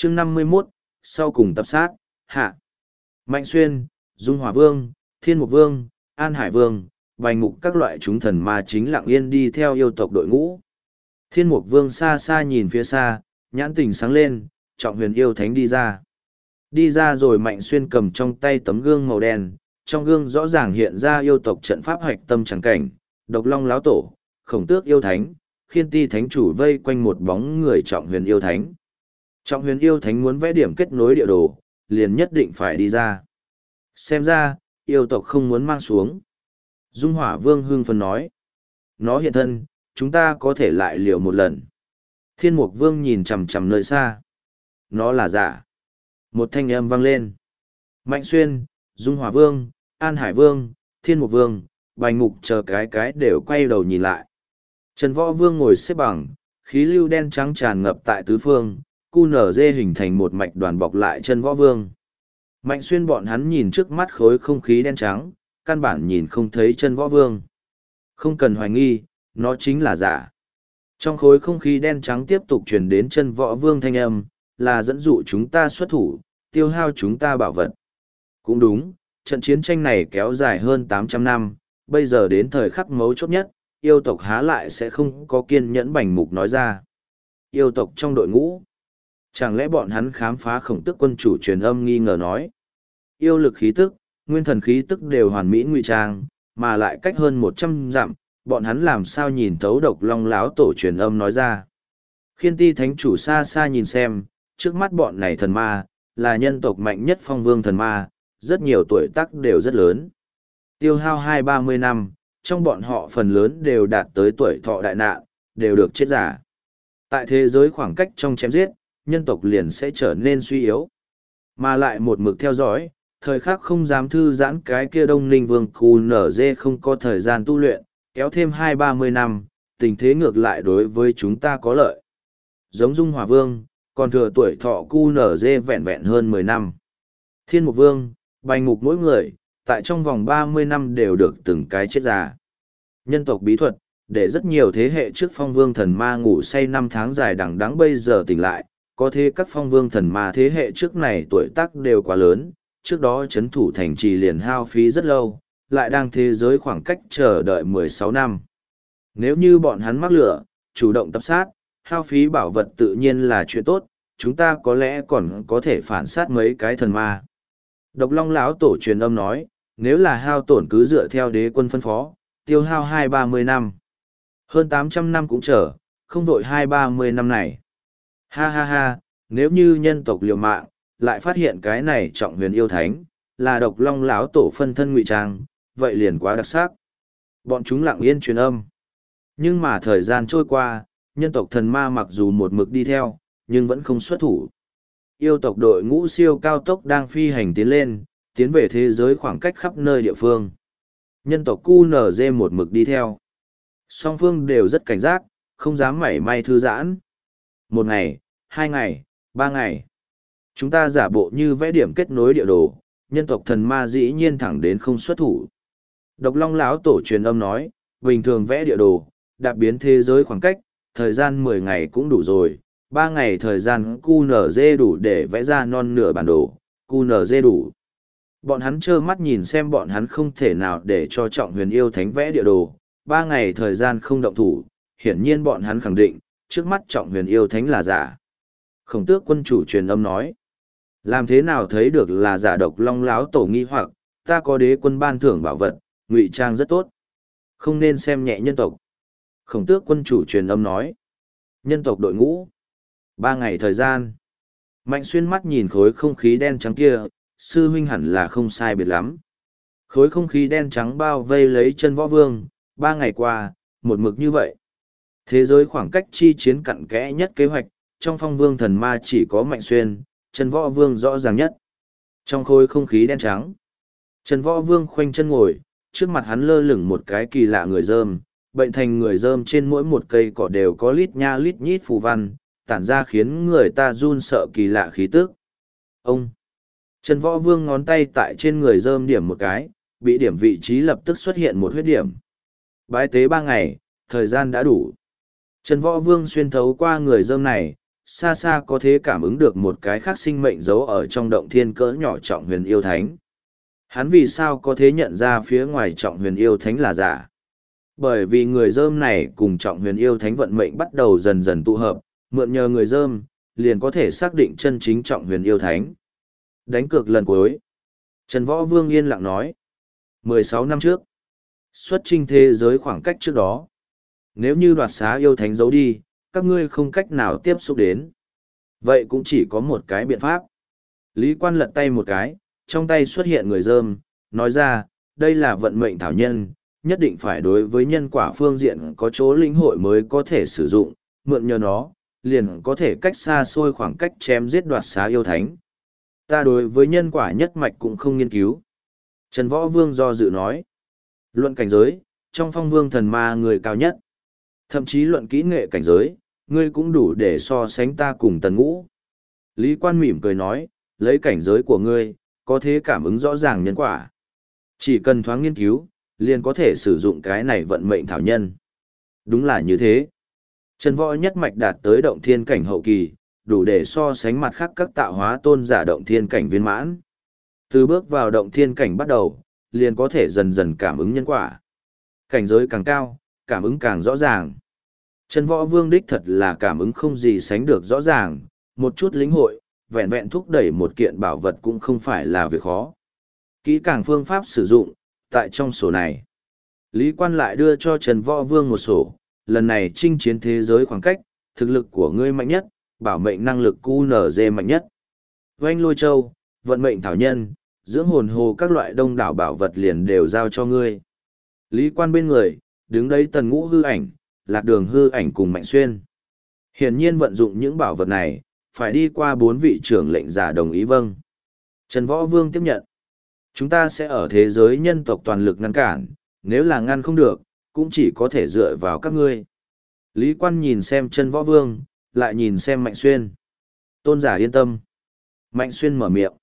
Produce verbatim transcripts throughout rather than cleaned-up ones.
chương năm mươi mốt, sau cùng tập sát, hạ. Mạnh Xuyên, Dung Hỏa Vương, Thiên Mục Vương, An Hải Vương, Bành Mục các loại chúng thần ma chính lặng yên đi theo yêu tộc đội ngũ. Thiên Mục Vương xa xa nhìn phía xa, nhãn tình sáng lên, Trọng Huyền yêu thánh đi ra. Đi ra rồi Mạnh Xuyên cầm trong tay tấm gương màu đen, trong gương rõ ràng hiện ra yêu tộc trận pháp hoạch tâm chẳng cảnh, Độc Long Láo Tổ, Khổng Tước yêu thánh, Khiên Ti thánh chủ vây quanh một bóng người Trọng Huyền yêu thánh. Trọng Huyền yêu thánh muốn vẽ điểm kết nối địa đồ, liền nhất định phải đi ra. Xem ra, yêu tộc không muốn mang xuống. Dung Hỏa Vương hưng phấn nói. Nó hiện thân, chúng ta có thể lại liều một lần. Thiên Mục Vương nhìn chằm chằm nơi xa. Nó là giả. Một thanh âm vang lên. Mạnh Xuyên, Dung Hỏa Vương, An Hải Vương, Thiên Mục Vương, Bành Mục chờ cái cái đều quay đầu nhìn lại. Trần Võ Vương ngồi xếp bằng, khí lưu đen trắng tràn ngập tại tứ phương, cu nở dê hình thành một mạch đoàn bọc lại Trần Võ Vương. Mạnh Xuyên bọn hắn nhìn trước mắt khối không khí đen trắng, căn bản nhìn không thấy Trần Võ Vương. Không cần hoài nghi, nó chính là giả. Trong khối không khí đen trắng tiếp tục truyền đến Trần Võ Vương thanh âm, là dẫn dụ chúng ta xuất thủ, tiêu hao chúng ta bảo vật. Cũng đúng, trận chiến tranh này kéo dài hơn tám trăm năm, bây giờ đến thời khắc mấu chốt nhất, yêu tộc há lại sẽ không có kiên nhẫn. Bành Mục nói ra. Yêu tộc trong đội ngũ. Chẳng lẽ bọn hắn khám phá Khổng Tước quân chủ truyền âm nghi ngờ nói. Yêu lực khí tức, nguyên thần khí tức đều hoàn mỹ ngụy trang, mà lại cách hơn một trăm dặm, bọn hắn làm sao nhìn thấu Độc Long Láo Tổ truyền âm nói ra. Khiên Ti thánh chủ xa xa nhìn xem, trước mắt bọn này thần ma, là nhân tộc mạnh nhất phong vương thần ma, rất nhiều tuổi tác đều rất lớn. Tiêu hao hai ba mươi năm, trong bọn họ phần lớn đều đạt tới tuổi thọ đại nạn, đều được chết giả. Tại thế giới khoảng cách trong chém giết, nhân tộc liền sẽ trở nên suy yếu. Mà lại một mực theo dõi, thời khắc không dám thư giãn cái kia Đông Ninh Vương Cù nở dê không có thời gian tu luyện, kéo thêm hai ba mươi năm, tình thế ngược lại đối với chúng ta có lợi. Giống Dung Hỏa Vương, còn thừa tuổi thọ Cu nở dê vẹn vẹn hơn mười năm. Thiên Mục Vương, Bành Mục mỗi người, tại trong vòng ba mươi năm đều được từng cái chết già. Nhân tộc bí thuật, để rất nhiều thế hệ trước phong vương thần ma ngủ say năm tháng dài đằng đẵng bây giờ tỉnh lại, có thế các phong vương thần ma thế hệ trước này tuổi tác đều quá lớn, trước đó chấn thủ thành trì liền hao phí rất lâu, lại đang thế giới khoảng cách chờ đợi mười sáu năm. Nếu như bọn hắn mắc lửa, chủ động tập sát, hao phí bảo vật tự nhiên là chuyện tốt, chúng ta có lẽ còn có thể phản sát mấy cái thần ma. Độc Long Láo Tổ truyền âm nói, nếu là hao tổn cứ dựa theo đế quân phân phó, tiêu hao hai ba mươi năm. Hơn tám trăm năm cũng chờ, không vội hai ba mươi năm này. Ha ha ha, nếu như nhân tộc liều mạng, lại phát hiện cái này Trọng Huyền yêu thánh, là Độc Long Láo Tổ phân thân ngụy trang, vậy liền quá đặc sắc. Bọn chúng lặng yên truyền âm. Nhưng mà thời gian trôi qua, nhân tộc thần ma mặc dù một mực đi theo, nhưng vẫn không xuất thủ. Yêu tộc đội ngũ siêu cao tốc đang phi hành tiến lên, tiến về thế giới khoảng cách khắp nơi địa phương. Nhân tộc cu nở dê một mực đi theo. Song phương đều rất cảnh giác, không dám mảy may thư giãn. Một ngày, hai ngày, ba ngày. Chúng ta giả bộ như vẽ điểm kết nối địa đồ, nhân tộc thần ma dĩ nhiên thẳng đến không xuất thủ. Độc Long Láo Tổ truyền âm nói, bình thường vẽ địa đồ, đạp biến thế giới khoảng cách, thời gian mười ngày cũng đủ rồi, ba ngày thời gian cu nở dê đủ để vẽ ra non nửa bản đồ, cu nở dê đủ. Bọn hắn trơ mắt nhìn xem bọn hắn không thể nào để cho Trọng Huyền yêu thánh vẽ địa đồ, ba ngày thời gian không động thủ, hiển nhiên bọn hắn khẳng định, trước mắt Trọng Huyền yêu thánh là giả. Khổng Tước quân chủ truyền âm nói, làm thế nào thấy được là giả? Độc Long Láo Tổ nghi hoặc, ta có đế quân ban thưởng bảo vật, ngụy trang rất tốt, không nên xem nhẹ nhân tộc. Khổng Tước quân chủ truyền âm nói, nhân tộc đội ngũ, ba ngày thời gian. Mạnh Xuyên mắt nhìn khối không khí đen trắng kia, sư huynh hẳn là không sai biệt lắm. Khối không khí đen trắng bao vây lấy Chân Võ Vương, ba ngày qua, một mực như vậy. Thế giới khoảng cách chi chiến cặn kẽ nhất kế hoạch, trong phong vương thần ma chỉ có Mạnh Xuyên, Chân Võ Vương rõ ràng nhất. Trong khối không khí đen trắng, Chân Võ Vương khoanh chân ngồi, trước mặt hắn lơ lửng một cái kỳ lạ người dơm, bệnh thành người dơm trên mỗi một cây cỏ đều có lít nha lít nhít phù văn, tản ra khiến người ta run sợ kỳ lạ khí tức. Ông! Trần Võ Vương ngón tay tại trên người rơm điểm một cái, bị điểm vị trí lập tức xuất hiện một huyết điểm. Bái tế ba ngày, thời gian đã đủ. Trần Võ Vương xuyên thấu qua người rơm này, xa xa có thể cảm ứng được một cái khác sinh mệnh giấu ở trong động thiên cỡ nhỏ Trọng Huyền Yêu Thánh. Hắn vì sao có thể nhận ra phía ngoài Trọng Huyền Yêu Thánh là giả? Bởi vì người dơm này cùng Trọng Huyền Yêu Thánh vận mệnh bắt đầu dần dần tụ hợp, mượn nhờ người dơm, liền có thể xác định chân chính Trọng Huyền Yêu Thánh. Đánh cược lần cuối. Trần Võ Vương yên lặng nói. mười sáu năm trước. Xuất chinh thế giới khoảng cách trước đó. Nếu như đoạt xá yêu thánh giấu đi, các ngươi không cách nào tiếp xúc đến. Vậy cũng chỉ có một cái biện pháp. Lý Quan lật tay một cái, trong tay xuất hiện người dơm, nói ra, đây là vận mệnh thảo nhân, nhất định phải đối với nhân quả phương diện có chỗ lĩnh hội mới có thể sử dụng, mượn nhờ nó, liền có thể cách xa xôi khoảng cách chém giết đoạt xá yêu thánh. Ta đối với nhân quả nhất mạch cũng không nghiên cứu. Trần Võ Vương do dự nói. Luận cảnh giới, trong phong vương thần ma người cao nhất. Thậm chí luận kỹ nghệ cảnh giới, ngươi cũng đủ để so sánh ta cùng tần ngũ. Lý Quan mỉm cười nói, lấy cảnh giới của ngươi, có thể cảm ứng rõ ràng nhân quả. Chỉ cần thoáng nghiên cứu, liền có thể sử dụng cái này vận mệnh thảo nhân. Đúng là như thế. Trần Võ nhất mạch đạt tới động thiên cảnh hậu kỳ, đủ để so sánh mặt khác các tạo hóa tôn giả động thiên cảnh viên mãn. Từ bước vào động thiên cảnh bắt đầu, liền có thể dần dần cảm ứng nhân quả. Cảnh giới càng cao, cảm ứng càng rõ ràng. Trần Võ Vương đích thật là cảm ứng không gì sánh được rõ ràng, một chút lĩnh hội, vẹn vẹn thúc đẩy một kiện bảo vật cũng không phải là việc khó. Kỹ càng phương pháp sử dụng, tại trong sổ này. Lý Quan lại đưa cho Trần Võ Vương một sổ, lần này chinh chiến thế giới khoảng cách, thực lực của ngươi mạnh nhất, bảo mệnh năng lực Q N Z mạnh nhất. Oanh Lôi Châu, vận mệnh thảo nhân, dưỡng hồn hồ các loại đông đảo bảo vật liền đều giao cho ngươi. Lý Quan bên người, đứng đấy Tần Ngũ hư ảnh, Lạc Đường hư ảnh cùng Mạnh Xuyên. Hiển nhiên vận dụng những bảo vật này, phải đi qua bốn vị trưởng lệnh giả đồng ý vâng. Trần Võ Vương tiếp nhận. Chúng ta sẽ ở thế giới nhân tộc toàn lực ngăn cản, nếu là ngăn không được, cũng chỉ có thể dựa vào các ngươi. Lý Quan nhìn xem Trần Võ Vương, lại nhìn xem Mạnh Xuyên. Tôn giả yên tâm. Mạnh Xuyên mở miệng.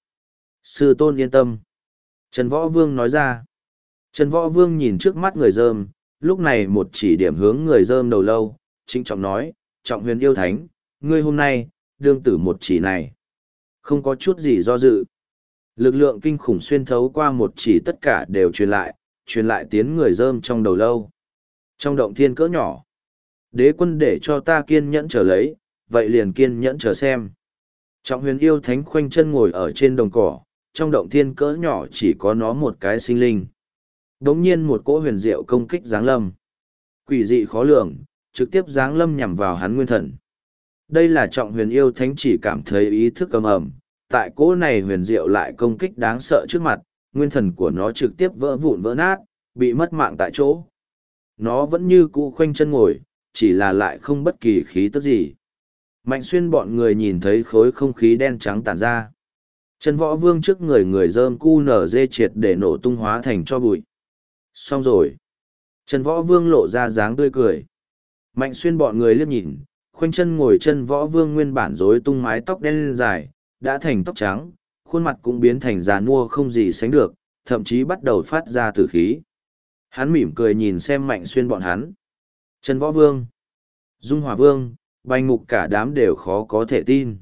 Sư tôn yên tâm. Trần Võ Vương nói ra. Trần Võ Vương nhìn trước mắt người dơm, lúc này một chỉ điểm hướng người dơm đầu lâu, trịnh trọng nói, Trọng Huyền yêu thánh, ngươi hôm nay, đương tử một chỉ này. Không có chút gì do dự. Lực lượng kinh khủng xuyên thấu qua một chỉ tất cả đều truyền lại, truyền lại tiến người dơm trong đầu lâu. Trong động thiên cỡ nhỏ. Đế quân để cho ta kiên nhẫn chờ lấy, vậy liền kiên nhẫn chờ xem. Trọng Huyền yêu thánh khoanh chân ngồi ở trên đồng cỏ, trong động thiên cỡ nhỏ chỉ có nó một cái sinh linh. Đống nhiên một cỗ huyền diệu công kích giáng lâm. Quỷ dị khó lường, trực tiếp giáng lâm nhằm vào hắn nguyên thần. Đây là Trọng Huyền yêu thánh chỉ cảm thấy ý thức cầm ẩm, tại cỗ này huyền diệu lại công kích đáng sợ trước mặt, nguyên thần của nó trực tiếp vỡ vụn vỡ nát, bị mất mạng tại chỗ. Nó vẫn như cũ khoanh chân ngồi, chỉ là lại không bất kỳ khí tức gì. Mạnh Xuyên bọn người nhìn thấy khối không khí đen trắng tản ra. Trần Võ Vương trước người người dơm cu nở dê triệt để nổ tung hóa thành cho bụi. Xong rồi. Trần Võ Vương lộ ra dáng tươi cười. Mạnh Xuyên bọn người liếc nhìn, khoanh chân ngồi Trần Võ Vương nguyên bản rối tung mái tóc đen dài, đã thành tóc trắng, khuôn mặt cũng biến thành già nua không gì sánh được, thậm chí bắt đầu phát ra tử khí. Hắn mỉm cười nhìn xem Mạnh Xuyên bọn hắn. Trần Võ Vương, Dung Hỏa Vương, Bành Mục cả đám đều khó có thể tin.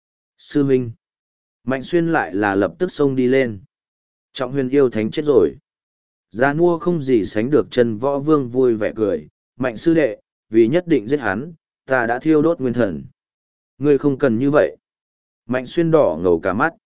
Sư huynh. Mạnh Xuyên lại là lập tức xông đi lên. Trọng Huyền yêu thánh chết rồi. Già nua không gì sánh được Trần Võ Vương vui vẻ cười. Mạnh sư đệ, vì nhất định giết hắn, ta đã thiêu đốt nguyên thần. Ngươi không cần như vậy. Mạnh Xuyên đỏ ngầu cả mắt.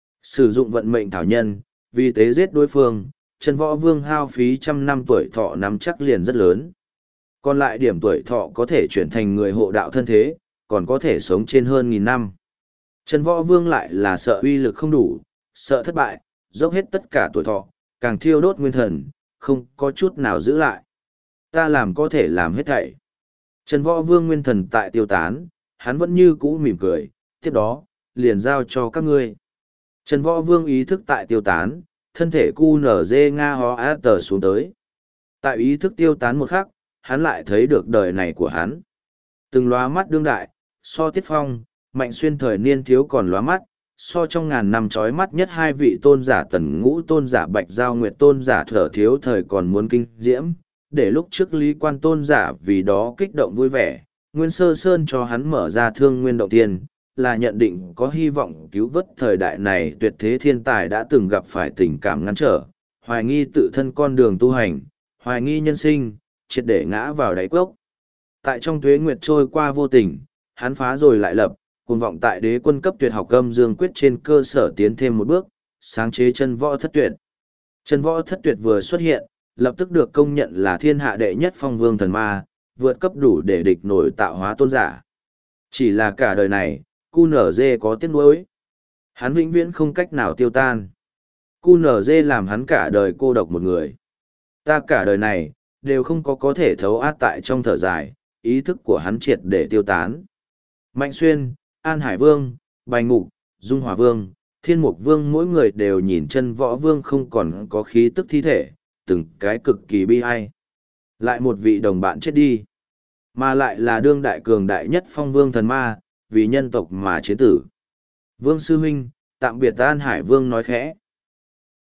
Sử dụng vận mệnh thảo nhân, vì tế giết đối phương, Trần Võ Vương hao phí trăm năm tuổi thọ nắm chắc liền rất lớn. Còn lại điểm tuổi thọ có thể chuyển thành người hộ đạo thân thế, còn có thể sống trên hơn nghìn năm. Trần Võ Vương lại là sợ uy lực không đủ, sợ thất bại, dốc hết tất cả tuổi thọ, càng thiêu đốt nguyên thần, không có chút nào giữ lại. Ta làm có thể làm hết thảy. Trần Võ Vương nguyên thần tại tiêu tán, hắn vẫn như cũ mỉm cười, tiếp đó, liền giao cho các ngươi. Trần Võ Vương ý thức tại tiêu tán, thân thể cu nở dê nga ho á tờ xuống tới. Tại ý thức tiêu tán một khắc, hắn lại thấy được đời này của hắn. Từng lóa mắt đương đại, so Tiết Phong, Mạnh Xuyên thời niên thiếu còn lóa mắt, so trong ngàn năm trói mắt nhất hai vị tôn giả Tần Ngũ tôn giả Bạch Giao Nguyệt tôn giả Thở Thiếu thời còn muốn kinh diễm, để lúc trước Lý Quan tôn giả vì đó kích động vui vẻ, Nguyên Sơ Sơn cho hắn mở ra thương nguyên động tiên, là nhận định có hy vọng cứu vớt thời đại này tuyệt thế thiên tài đã từng gặp phải tình cảm ngăn trở, hoài nghi tự thân con đường tu hành, hoài nghi nhân sinh, triệt để ngã vào đáy cốc. Tại trong tuế nguyệt trôi qua vô tình, hắn phá rồi lại lập, cuồng vọng tại đế quân cấp tuyệt học âm dương quyết trên cơ sở tiến thêm một bước, sáng chế chân võ thất tuyệt. Chân võ thất tuyệt vừa xuất hiện, lập tức được công nhận là thiên hạ đệ nhất phong vương thần ma, vượt cấp đủ để địch nổi tạo hóa tôn giả. Chỉ là cả đời này, cu nở dê có tiếc nuối. Hắn vĩnh viễn không cách nào tiêu tan. cu nở dê làm hắn cả đời cô độc một người. Ta cả đời này, đều không có có thể thấu át tại trong thở dài, ý thức của hắn triệt để tiêu tán. Mạnh Xuyên, An Hải Vương, Bành Ngục, Dung Hòa Vương, Thiên Mục Vương mỗi người đều nhìn chân võ vương không còn có khí tức thi thể, từng cái cực kỳ bi ai. Lại một vị đồng bạn chết đi, mà lại là đương đại cường đại nhất phong vương thần ma, vì nhân tộc mà chiến tử. Vương Sư Huynh, tạm biệt An Hải Vương nói khẽ.